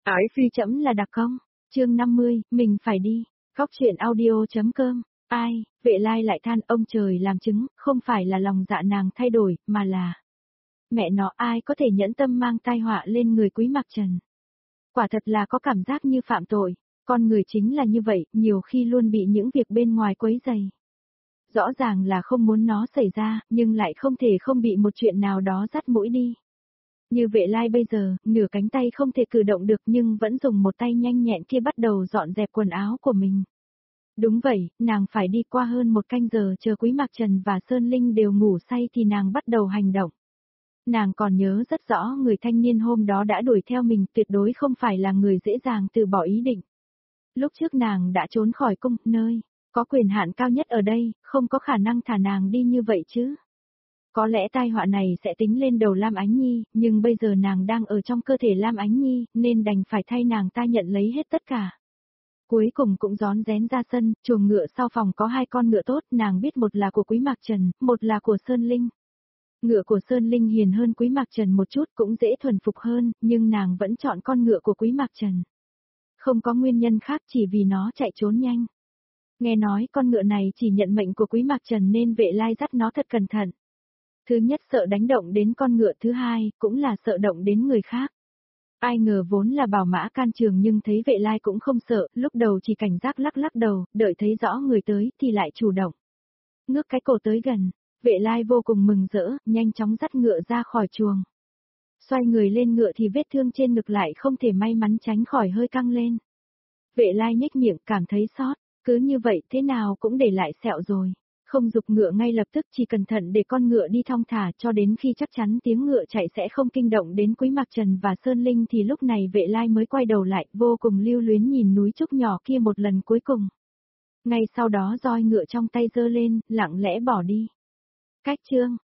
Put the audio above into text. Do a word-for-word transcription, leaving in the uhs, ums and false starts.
Ái phi chấm là đặc công. Chương năm mươi, mình phải đi. Góc truyện audio.com. Ai, Vệ Lai lại than ông trời làm chứng, không phải là lòng dạ nàng thay đổi, mà là mẹ nó, ai có thể nhẫn tâm mang tai họa lên người Quý Mạc Trần. Quả thật là có cảm giác như phạm tội, con người chính là như vậy, nhiều khi luôn bị những việc bên ngoài quấy rầy. Rõ ràng là không muốn nó xảy ra, nhưng lại không thể không bị một chuyện nào đó dắt mũi đi. Như Vệ Lai bây giờ, nửa cánh tay không thể cử động được nhưng vẫn dùng một tay nhanh nhẹn kia bắt đầu dọn dẹp quần áo của mình. Đúng vậy, nàng phải đi qua hơn một canh giờ chờ Quý Mạc Trần và Sơn Linh đều ngủ say thì nàng bắt đầu hành động. Nàng còn nhớ rất rõ người thanh niên hôm đó đã đuổi theo mình, tuyệt đối không phải là người dễ dàng từ bỏ ý định. Lúc trước nàng đã trốn khỏi cung, nơi có quyền hạn cao nhất ở đây, không có khả năng thả nàng đi như vậy chứ. Có lẽ tai họa này sẽ tính lên đầu Lam Ánh Nhi, nhưng bây giờ nàng đang ở trong cơ thể Lam Ánh Nhi, nên đành phải thay nàng ta nhận lấy hết tất cả. Cuối cùng cũng rón rén ra sân, chuồng ngựa sau phòng có hai con ngựa tốt, nàng biết một là của Quý Mạc Trần, một là của Sơn Linh. Ngựa của Sơn Linh hiền hơn Quý Mạc Trần một chút, cũng dễ thuần phục hơn, nhưng nàng vẫn chọn con ngựa của Quý Mạc Trần. Không có nguyên nhân khác, chỉ vì nó chạy trốn nhanh. Nghe nói con ngựa này chỉ nhận mệnh của Quý Mạc Trần nên Vệ Lai dắt nó thật cẩn thận. Thứ nhất sợ đánh động đến con ngựa, thứ hai cũng là sợ động đến người khác. Ai ngờ vốn là bảo mã can trường nhưng thấy Vệ Lai cũng không sợ, lúc đầu chỉ cảnh giác lắc lắc đầu, đợi thấy rõ người tới thì lại chủ động. Ngước cái cổ tới gần, Vệ Lai vô cùng mừng rỡ, nhanh chóng dắt ngựa ra khỏi chuồng. Xoay người lên ngựa thì vết thương trên ngực lại không thể may mắn tránh khỏi hơi căng lên. Vệ Lai nhếch miệng cảm thấy xót, cứ như vậy thế nào cũng để lại sẹo rồi. Không giục ngựa ngay lập tức, chỉ cẩn thận để con ngựa đi thong thả cho đến khi chắc chắn tiếng ngựa chạy sẽ không kinh động đến Quý Mạc Trần và Sơn Linh thì lúc này Vệ Lai mới quay đầu lại, vô cùng lưu luyến nhìn núi trúc nhỏ kia một lần cuối cùng. Ngay sau đó roi ngựa trong tay giơ lên, lặng lẽ bỏ đi. Cách chương.